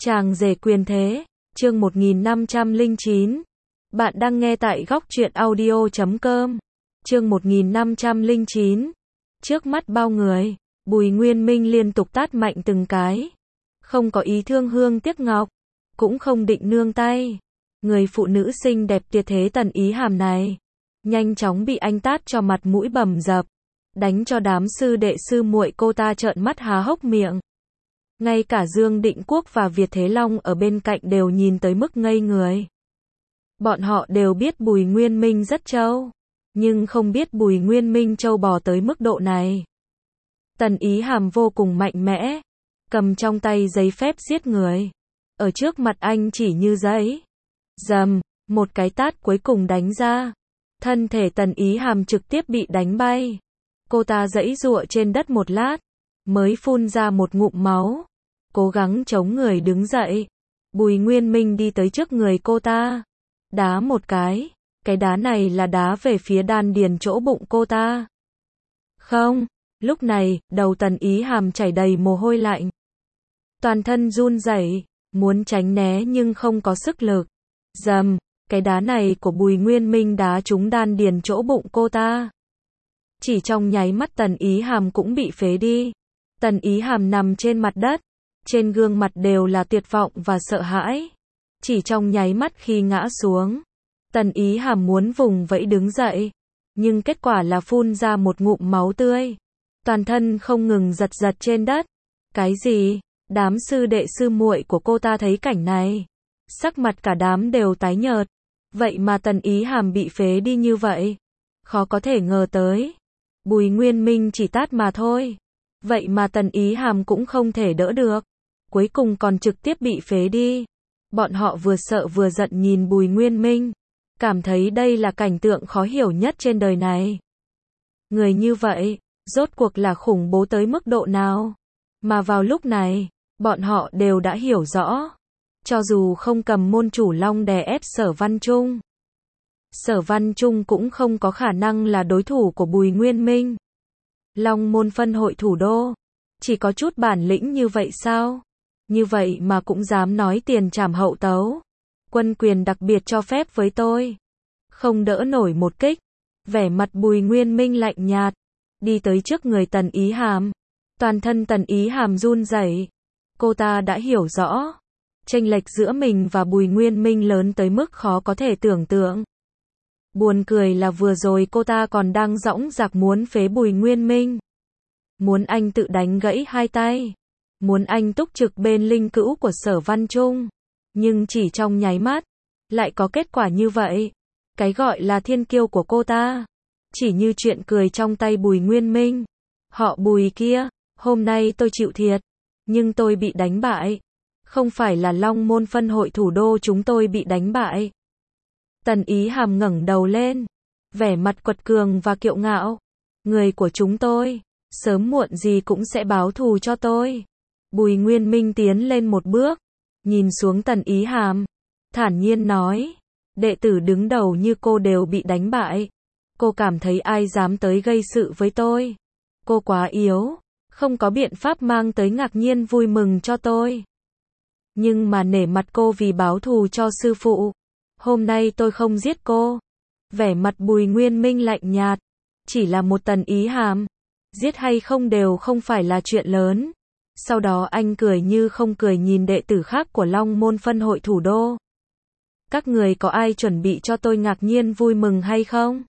Chàng rể quyền thế, chương 1509. Bạn đang nghe tại góc truyện audio.com. Chương 1509. Trước mắt bao người, Bùi Nguyên Minh liên tục tát mạnh từng cái. Không có ý thương hương tiếc ngọc, cũng không định nương tay. Người phụ nữ xinh đẹp tuyệt thế Tần Ý Hàm này, nhanh chóng bị anh tát cho mặt mũi bầm dập, đánh cho đám sư đệ sư muội cô ta trợn mắt há hốc miệng. Ngay cả Dương Định Quốc và Việt Thế Long ở bên cạnh đều nhìn tới mức ngây người. Bọn họ đều biết Bùi Nguyên Minh rất trâu, nhưng không biết Bùi Nguyên Minh trâu bò tới mức độ này. Tần Ý Hàm vô cùng mạnh mẽ, cầm trong tay giấy phép giết người. Ở trước mặt anh chỉ như giấy. Dầm, một cái tát cuối cùng đánh ra. Thân thể Tần Ý Hàm trực tiếp bị đánh bay. Cô ta giãy giụa trên đất một lát, mới phun ra một ngụm máu. Cố gắng chống người đứng dậy. Bùi Nguyên Minh đi tới trước người cô ta, đá một cái đá này là đá về phía đan điền chỗ bụng cô ta. Không, lúc này, đầu Tần Ý Hàm chảy đầy mồ hôi lạnh. Toàn thân run rẩy, muốn tránh né nhưng không có sức lực. Dầm, cái đá này của Bùi Nguyên Minh đá trúng đan điền chỗ bụng cô ta. Chỉ trong nháy mắt Tần Ý Hàm cũng bị phế đi. Tần Ý Hàm nằm trên mặt đất, trên gương mặt đều là tuyệt vọng và sợ hãi. Chỉ trong nháy mắt khi ngã xuống, Tần Ý Hàm muốn vùng vẫy đứng dậy, nhưng kết quả là phun ra một ngụm máu tươi. Toàn thân không ngừng giật giật trên đất. Cái gì? Đám sư đệ sư muội của cô ta thấy cảnh này, sắc mặt cả đám đều tái nhợt. Vậy mà Tần Ý Hàm bị phế đi như vậy. Khó có thể ngờ tới. Bùi Nguyên Minh chỉ tát mà thôi. Vậy mà Tần Ý Hàm cũng không thể đỡ được. Cuối cùng còn trực tiếp bị phế đi. Bọn họ vừa sợ vừa giận nhìn Bùi Nguyên Minh, cảm thấy đây là cảnh tượng khó hiểu nhất trên đời này. Người như vậy, rốt cuộc là khủng bố tới mức độ nào? Mà vào lúc này, bọn họ đều đã hiểu rõ. Cho dù không cầm môn chủ long đè ép Sở Văn Trung, Sở Văn Trung cũng không có khả năng là đối thủ của Bùi Nguyên Minh. Long môn phân hội thủ đô, chỉ có chút bản lĩnh như vậy sao? Như vậy mà cũng dám nói tiền trảm hậu tấu. Quân quyền đặc biệt cho phép với tôi. Không đỡ nổi một kích. Vẻ mặt Bùi Nguyên Minh lạnh nhạt, đi tới trước người Tần Ý Hàm. Toàn thân Tần Ý Hàm run rẩy. Cô ta đã hiểu rõ, chênh lệch giữa mình và Bùi Nguyên Minh lớn tới mức khó có thể tưởng tượng. Buồn cười là vừa rồi cô ta còn đang dõng dạc muốn phế Bùi Nguyên Minh. Muốn anh tự đánh gãy hai tay. Muốn anh túc trực bên linh cữu của Sở Văn Trung. Nhưng chỉ trong nháy mắt, lại có kết quả như vậy. Cái gọi là thiên kiêu của cô ta, chỉ như chuyện cười trong tay Bùi Nguyên Minh. Họ Bùi kia, hôm nay tôi chịu thiệt, nhưng tôi bị đánh bại. Không phải là Long môn phân hội thủ đô chúng tôi bị đánh bại. Tần Ý Hàm ngẩng đầu lên, vẻ mặt quật cường và kiêu ngạo. Người của chúng tôi, sớm muộn gì cũng sẽ báo thù cho tôi. Bùi Nguyên Minh tiến lên một bước, nhìn xuống Tần Ý Hàm, thản nhiên nói, đệ tử đứng đầu như cô đều bị đánh bại. Cô cảm thấy ai dám tới gây sự với tôi? Cô quá yếu, không có biện pháp mang tới ngạc nhiên vui mừng cho tôi. Nhưng mà nể mặt cô vì báo thù cho sư phụ, hôm nay tôi không giết cô. Vẻ mặt Bùi Nguyên Minh lạnh nhạt, chỉ là một Tần Ý Hàm, giết hay không đều không phải là chuyện lớn. Sau đó anh cười như không cười nhìn đệ tử khác của Long môn phân hội thủ đô. Các người có ai chuẩn bị cho tôi ngạc nhiên vui mừng hay không?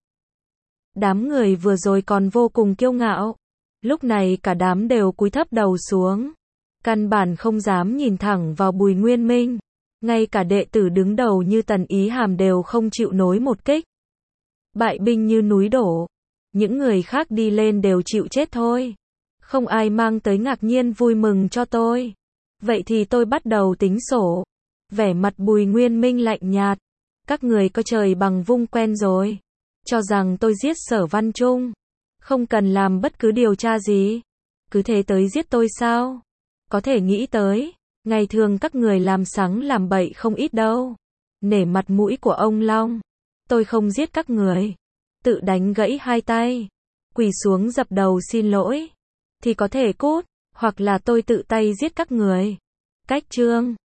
Đám người vừa rồi còn vô cùng kiêu ngạo. Lúc này cả đám đều cúi thấp đầu xuống. Căn bản không dám nhìn thẳng vào Bùi Nguyên Minh. Ngay cả đệ tử đứng đầu như Tần Ý Hàm đều không chịu nổi một kích. Bại binh như núi đổ. Những người khác đi lên đều chịu chết thôi. Không ai mang tới ngạc nhiên vui mừng cho tôi. Vậy thì tôi bắt đầu tính sổ. Vẻ mặt Bùi Nguyên Minh lạnh nhạt. Các người có trời bằng vung quen rồi. Cho rằng tôi giết Sở Văn Trung. Không cần làm bất cứ điều tra gì. Cứ thế tới giết tôi sao? Có thể nghĩ tới. Ngày thường các người làm sắng làm bậy không ít đâu. Nể mặt mũi của ông Long. Tôi không giết các người. Tự đánh gãy hai tay. Quỳ xuống dập đầu xin lỗi. Thì có thể cút, hoặc là tôi tự tay giết các người. Cách chương